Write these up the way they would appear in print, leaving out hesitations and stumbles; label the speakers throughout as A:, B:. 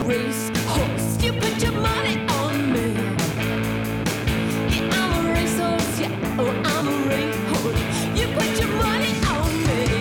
A: racehorse. You put your money on me. Yeah, I'm a racehorse. Yeah, oh, I'm a racehorse. You put your money on me.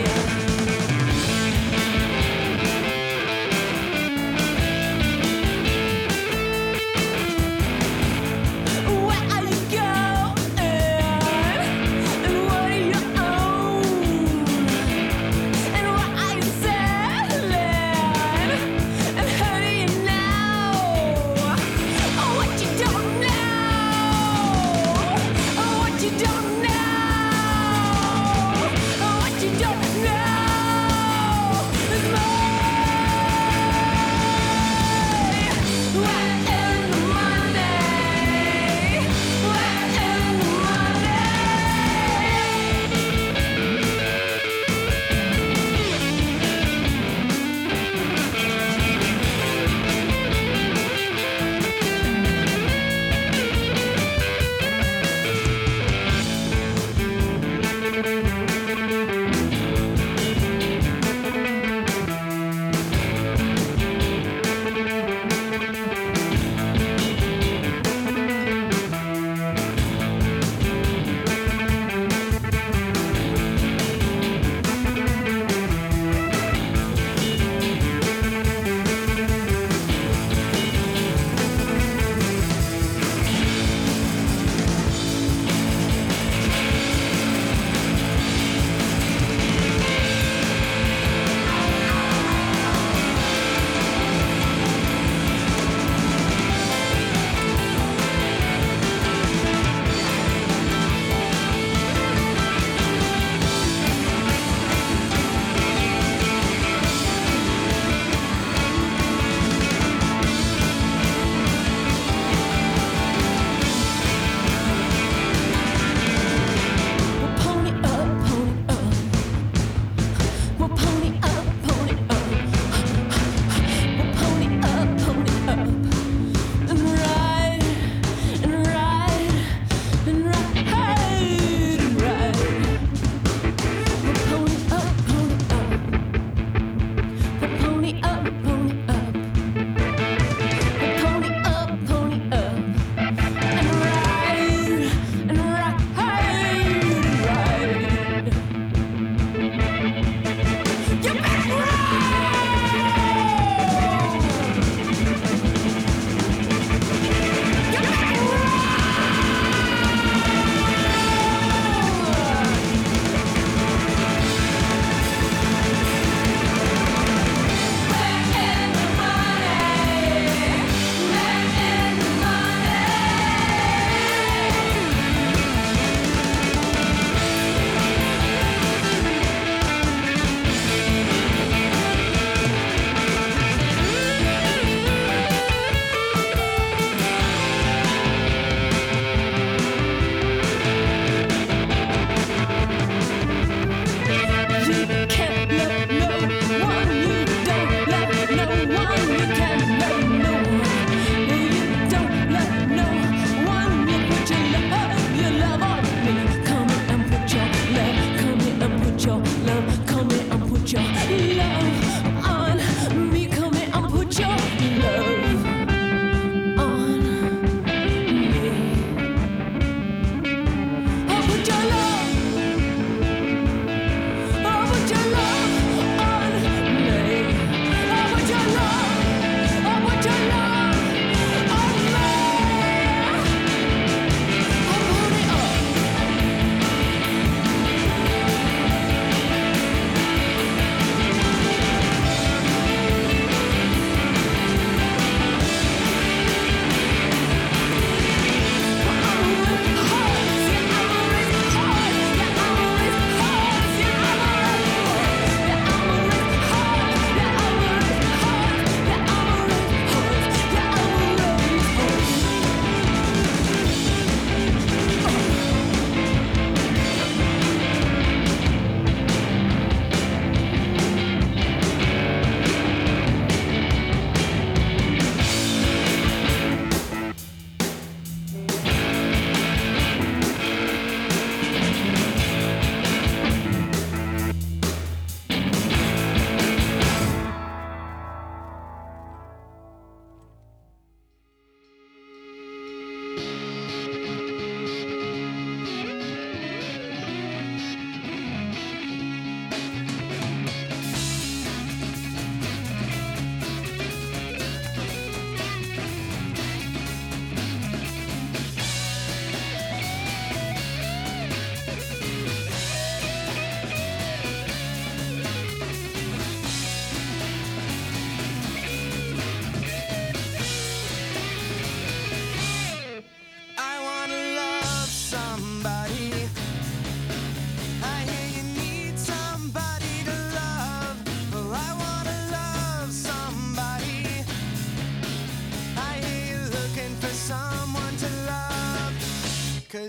A: Where are you going? And what do you own? And what are you selling? And who do you know?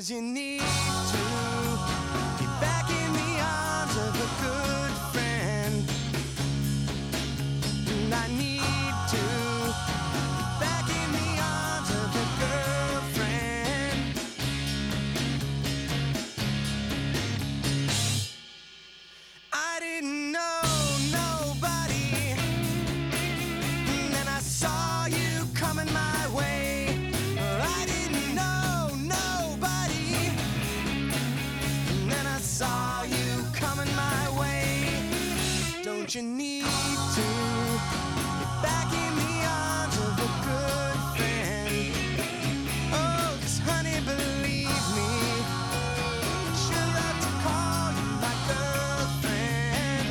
B: 'Cause you need to be back in the arms of a good friend. And I need to be back in the arms of a girlfriend. I didn't know nobody, and then I saw you coming my way. I didn't know nobody, and then I saw you coming my way. Don't you need to be back in the arms of a good friend? Oh, 'cause honey, believe me, she'll love to call you my girlfriend.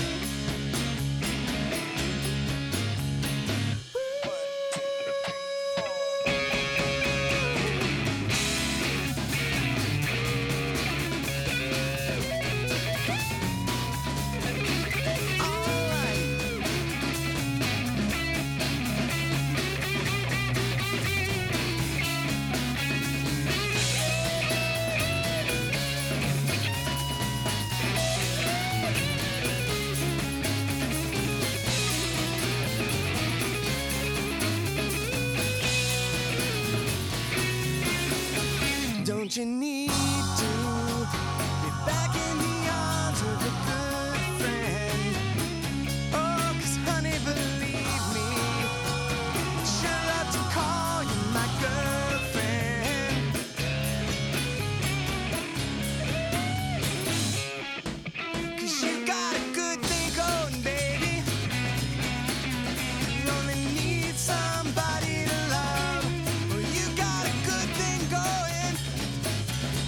B: Don't you need to be back in the arms of a good friend? Oh, 'cause honey, believe me, she'll love to call you my girlfriend. 'Cause you got a good thing going, baby. You only need somebody to love. Well, you got a good thing going.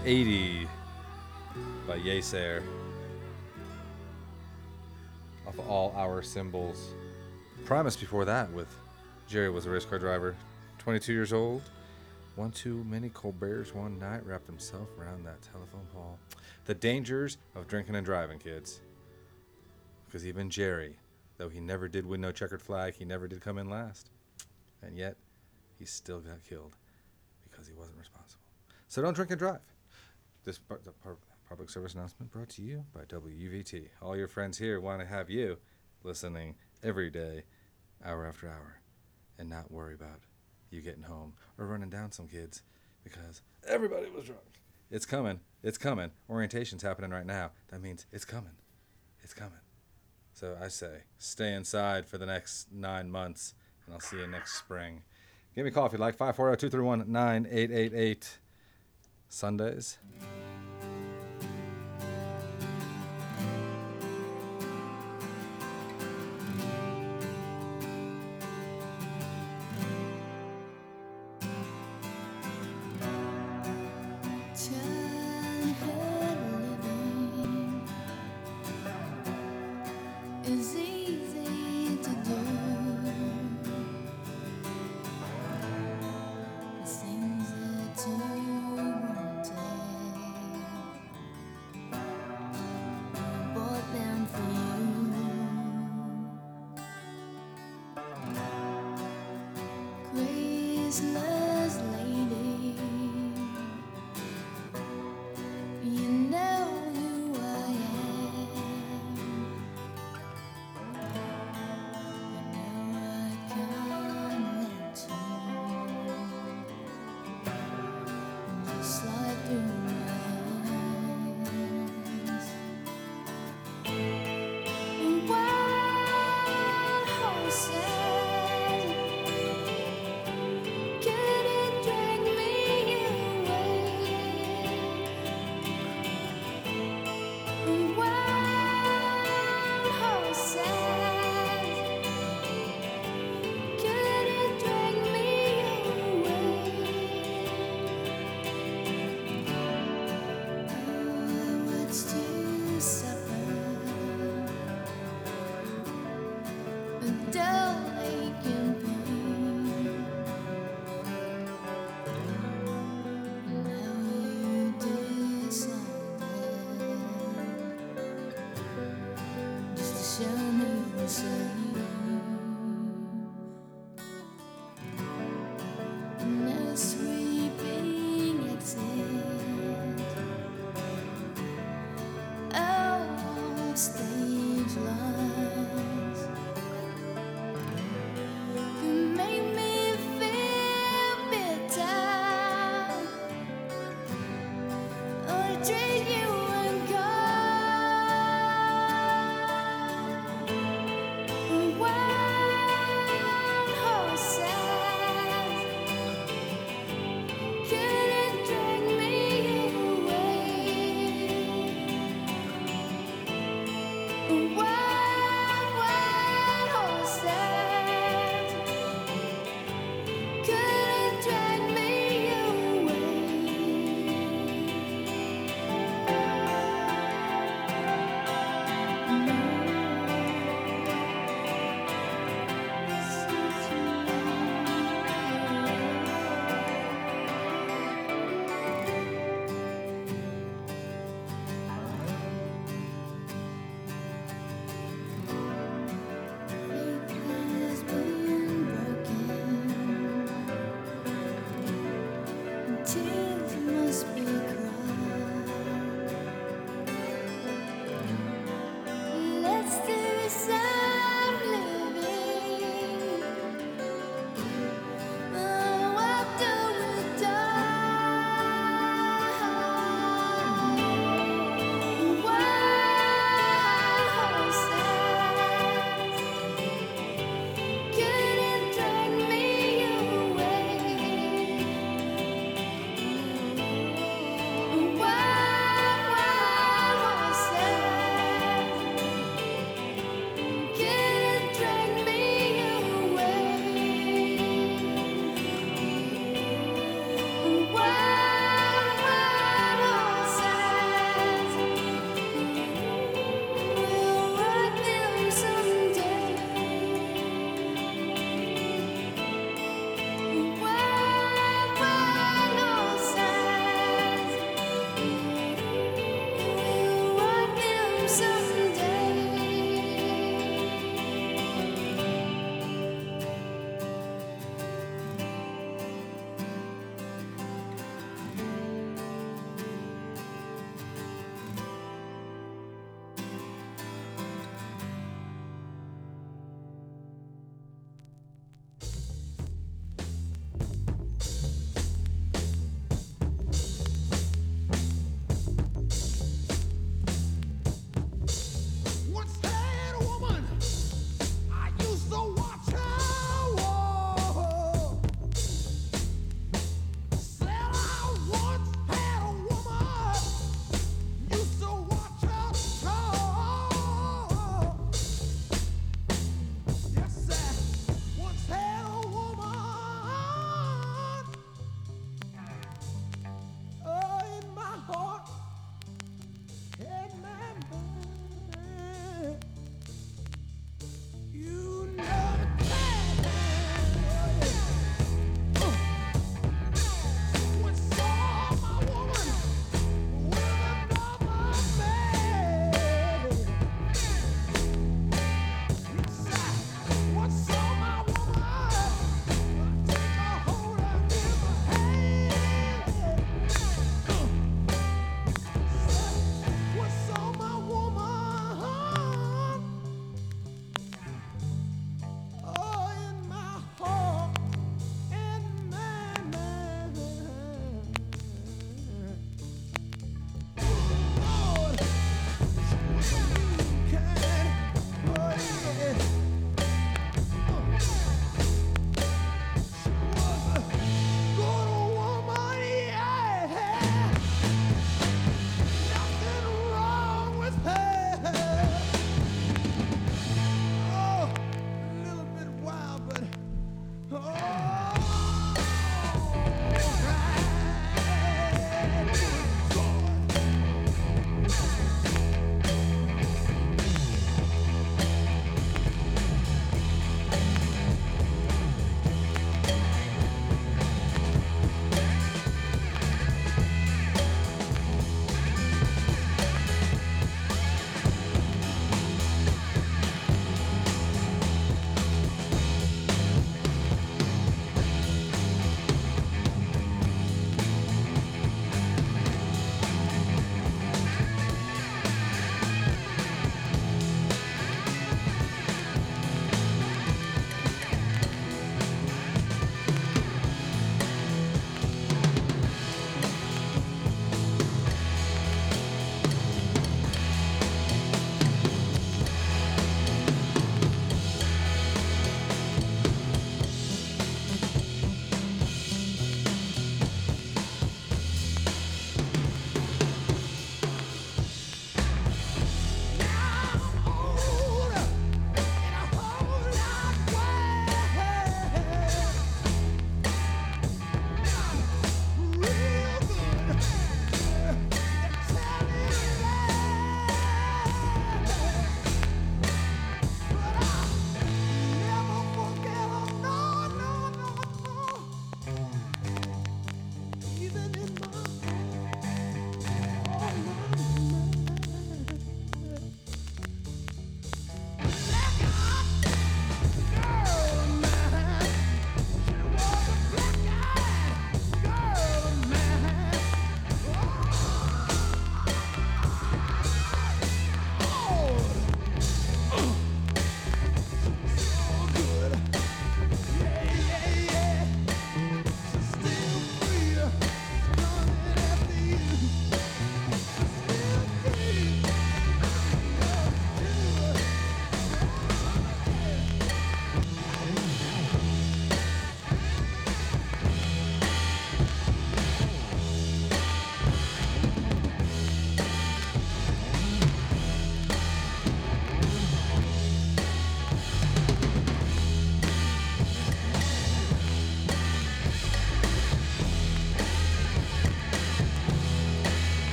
C: 80 by Yesair. Off of All Our Symbols. Primus before that with Jerry Was a Race Car Driver. 22 years old. One too many Colberts one night. Wrapped himself around that telephone pole. The dangers of drinking and driving, kids. Because even Jerry, though he never did win no checkered flag, he never did come in last. And yet, he still got killed because he wasn't responsible. So don't drink and drive. This public service announcement brought to you by WVT. All your friends here want to have you listening every day, hour after hour, and not worry about you getting home or running down some kids because everybody was drunk. It's coming. It's coming. Orientation's happening right now. That means it's coming. It's coming. So I say, stay inside for the next 9 months, and I'll see you next spring. Give me a call if you'd like, 540-231-9888. Sundays.
A: Childhood living is easy to do. The things that you wanted, bought them for you. Christmas lady, you know who I am. You know I can't let you just slide through my hands. And wild horses, can it drag me away? Wild horses, can it drag me away? What's to supper? A dull ache and pain. Now you decided just to show me the same. No sweeping exit. Oh, stage lights. You make me feel bitter. Or treat you unkind. Wild horses, couldn't drag me away.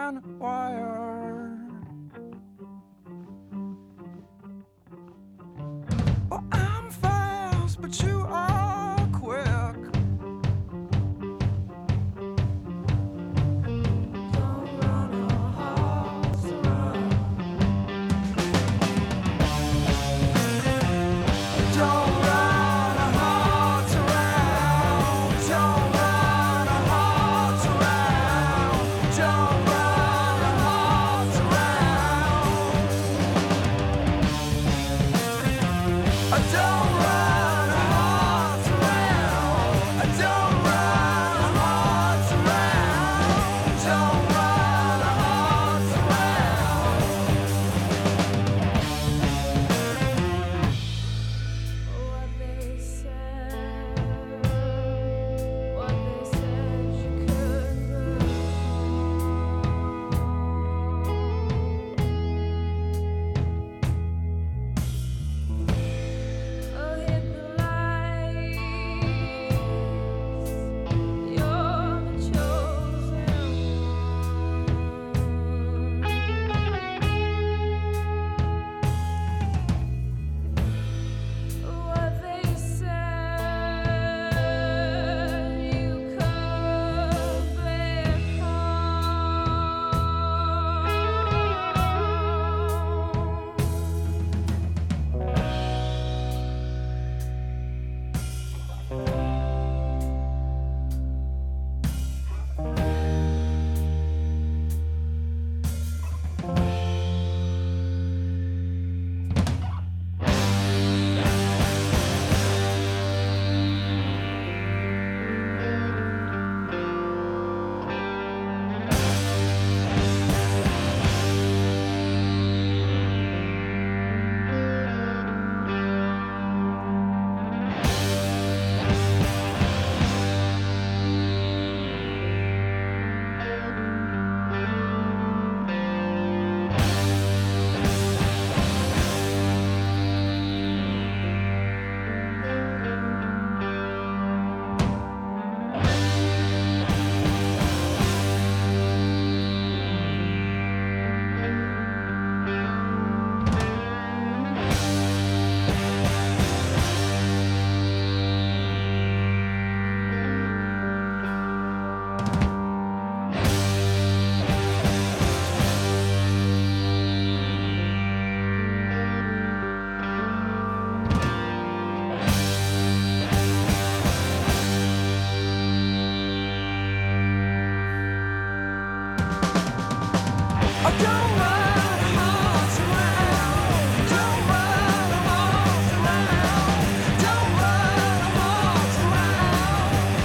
B: and wire. Well, I'm fast, but you are quick. Don't run a horse around. Don't run a horse around. Don't run a horse around. Don't run a horse around. Don't run a horse around. Don't run a horse around. Don't run a horse around.
A: What they said you could Oh, hit the lights. You're the chosen one. What they said you could bear
B: Don't run a horse around. Don't run a horse around. Don't run a horse around.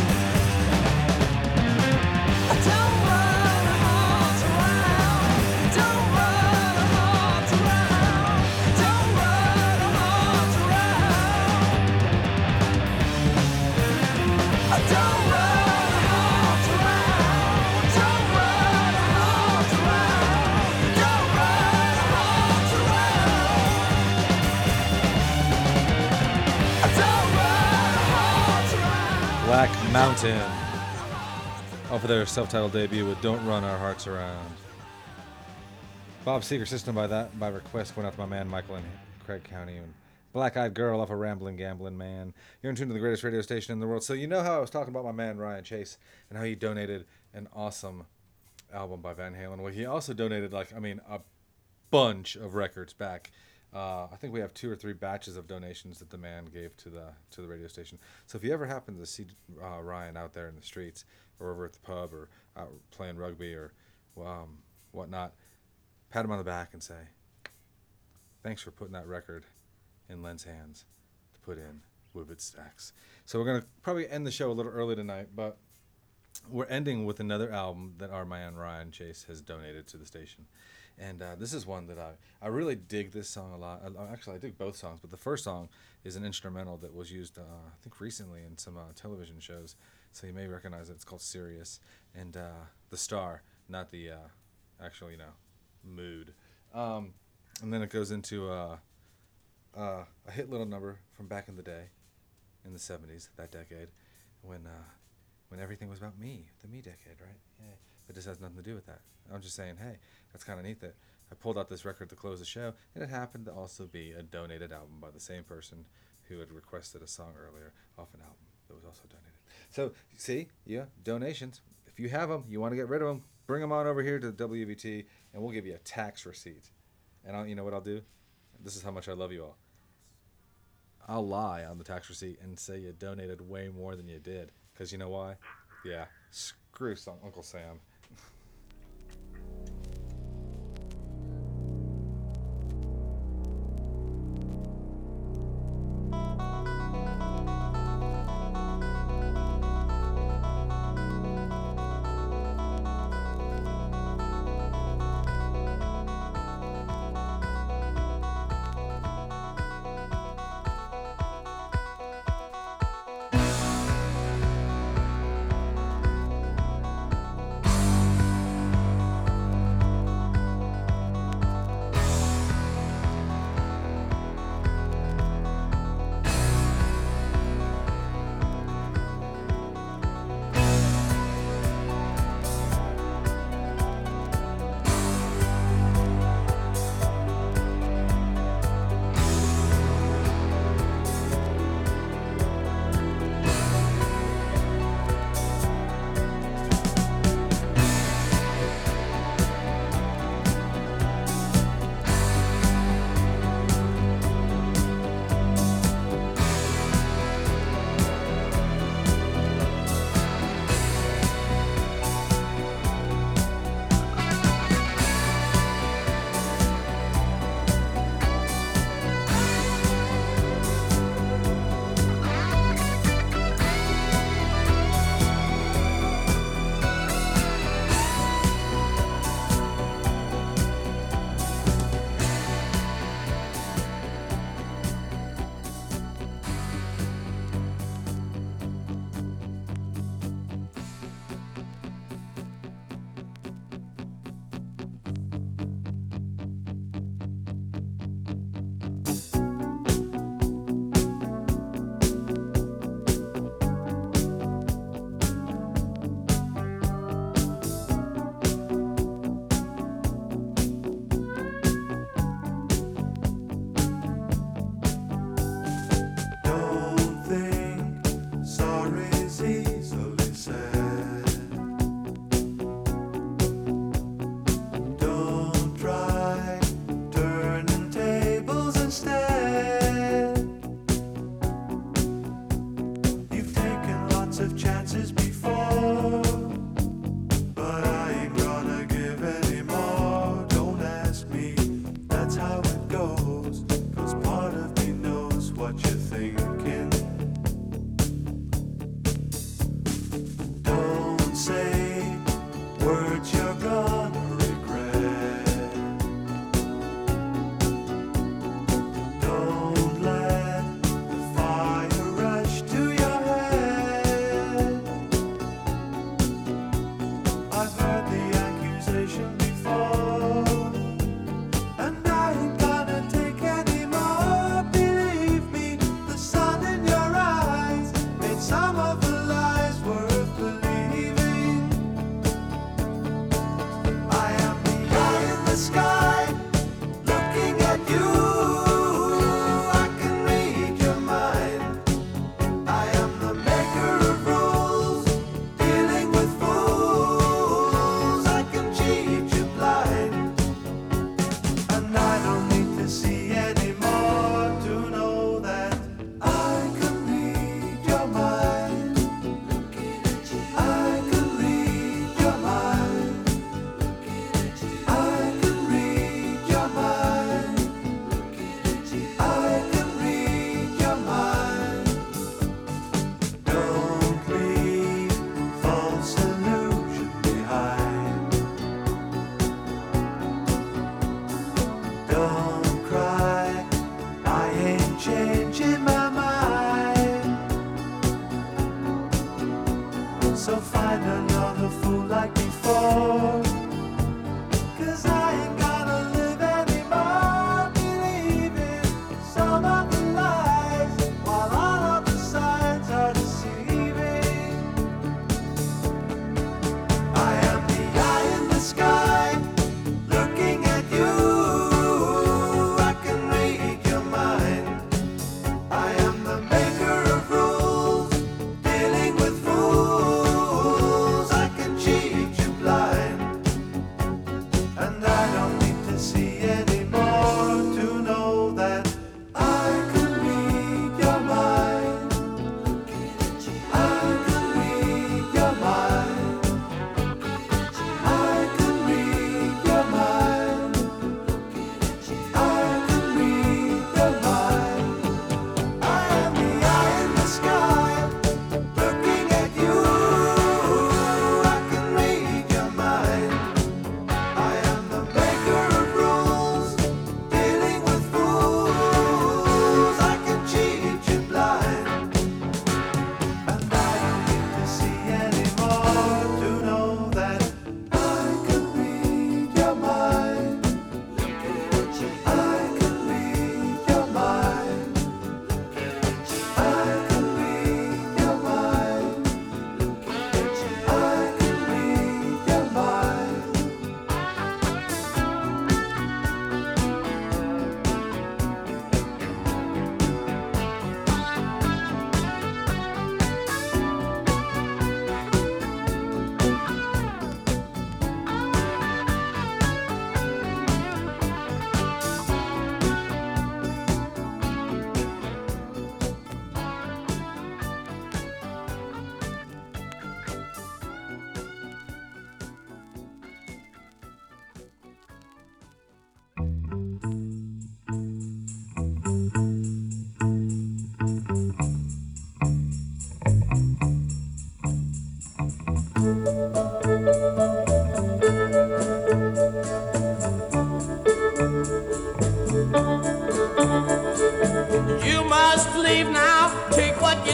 B: Don't run a horse around. Don't run a horse around. Don't run a horse around. Don't run a horse around. Don't run a horse around. Don't run a horse around. Don't run a horse around.
C: Black Mountain. Off of their self-titled debut with Don't Run Our Hearts Around. Bob Seger System by request went out to my man Michael in Craig County. And Black Eyed Girl off of Rambling Gambling Man. You're in tune to the greatest radio station in the world. So you know how I was talking about my man Ryan Chase and how he donated an awesome album by Van Halen. Well, he also donated a bunch of records back. I think we have 2 or 3 batches of donations that the man gave to the radio station. So if you ever happen to see Ryan out there in the streets or over at the pub or out playing rugby or whatnot, pat him on the back and say, thanks for putting that record in Len's hands to put in Woodward Stacks. So we're going to probably end the show a little early tonight, but we're ending with another album that our man Ryan Chase has donated to the station. And this is one that I really dig this song a lot. Actually, I dig both songs, but the first song is an instrumental that was used, I think, recently in some television shows. So you may recognize it. It's called Sirius. And the star, not the actual, mood. And then it goes into a hit little number from back in the day, in the 70s, that decade, when everything was about me, the me decade, right? Yeah. It just has nothing to do with that. I'm just saying, hey, that's kind of neat that I pulled out this record to close the show, and it happened to also be a donated album by the same person who had requested a song earlier off an album that was also donated. So, see, yeah, donations. If you have them, you want to get rid of them, bring them on over here to WVT, and we'll give you a tax receipt. And you know what I'll do? This is how much I love you all. I'll lie on the tax receipt and say you donated way more than you did. Because you know why? Yeah, screw Uncle Sam.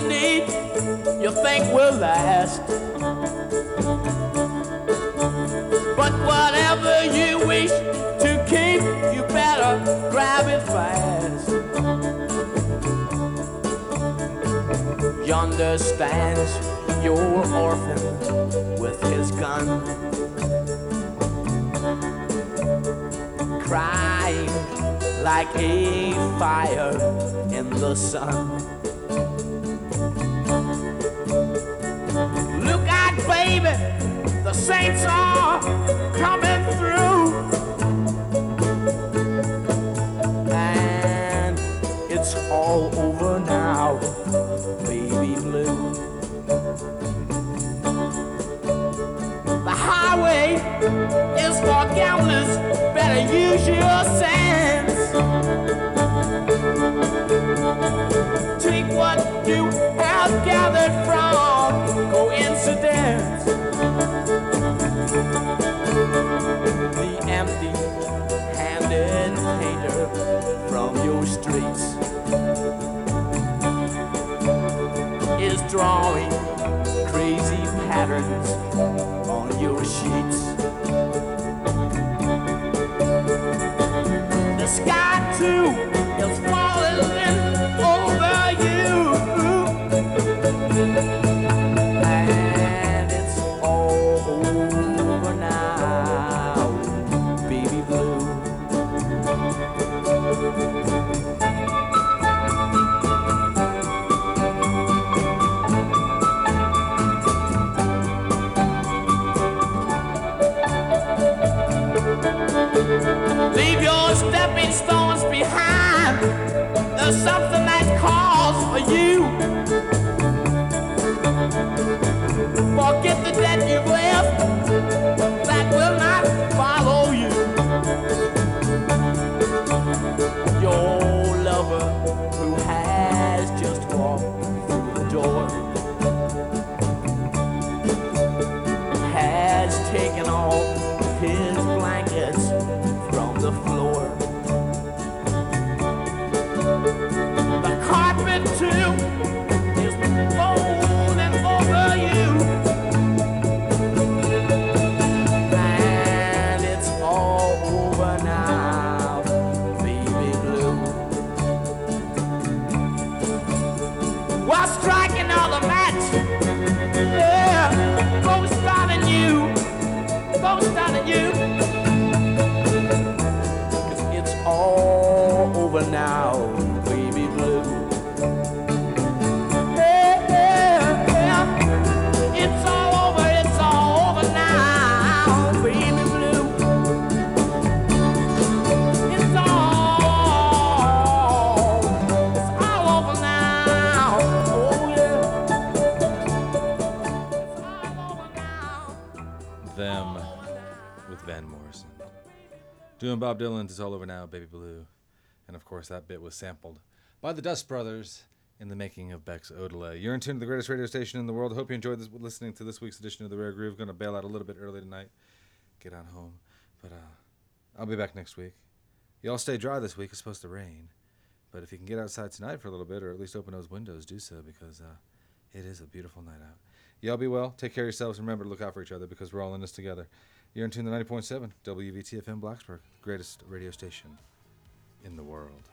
D: you need, you think will last. But whatever you wish to keep, you better grab it fast. Yonder stands your orphan with his gun, crying like a fire in the sun. Look out, baby, the saints are coming through, and it's all over now, baby blue. The highway is for gamblers, better use your sense. Take what you have gathered from coincidence. The empty-handed painter from your streets is drawing crazy patterns on your sheets. The sky too is falling over you, and it's all over now, baby blue. Leave your stepping stones behind. There's something that calls for you. Forget the debt you've left, that will not follow you. Your lover who has just walked through the door has taken all his blankets from the floor. The carpet too is folding over you, and it's all over now, baby blue. While striking all the match, yeah, ghost starting you, ghost starting you. All over now, baby blue. Yeah, yeah, yeah. It's all over now, baby blue. It's all over now. Oh yeah. It's all over now.
C: Them with Van Morrison. Doing Bob Dylan's It's All Over Now, Baby Blue. And of course, that bit was sampled by the Dust Brothers in the making of Beck's Odelay. You're in tune to the greatest radio station in the world. Hope you enjoyed listening to this week's edition of The Rare Groove. Going to bail out a little bit early tonight, get on home. But I'll be back next week. Y'all stay dry this week. It's supposed to rain. But if you can get outside tonight for a little bit, or at least open those windows, do so, because it is a beautiful night out. Y'all be well. Take care of yourselves. Remember to look out for each other, because we're all in this together. You're in tune to 90.7 WVTFM Blacksburg, greatest radio station in the world.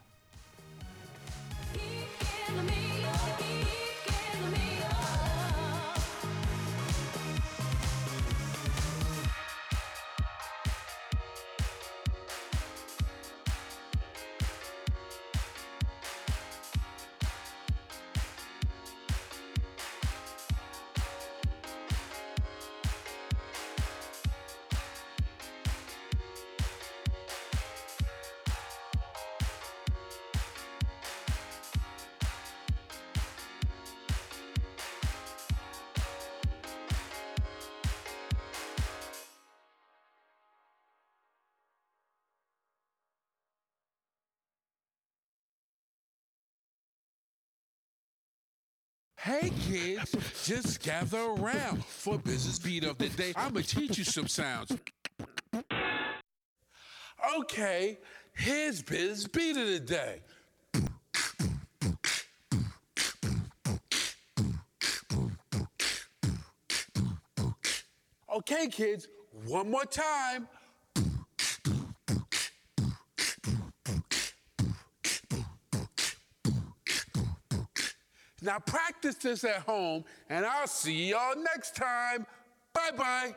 E: Hey kids, just gather around for Business Beat of the Day. I'm gonna teach you some sounds. Okay, here's Business Beat of the Day. Okay, kids, one more time. Now practice this at home, and I'll see y'all next time. Bye-bye.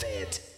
B: fit.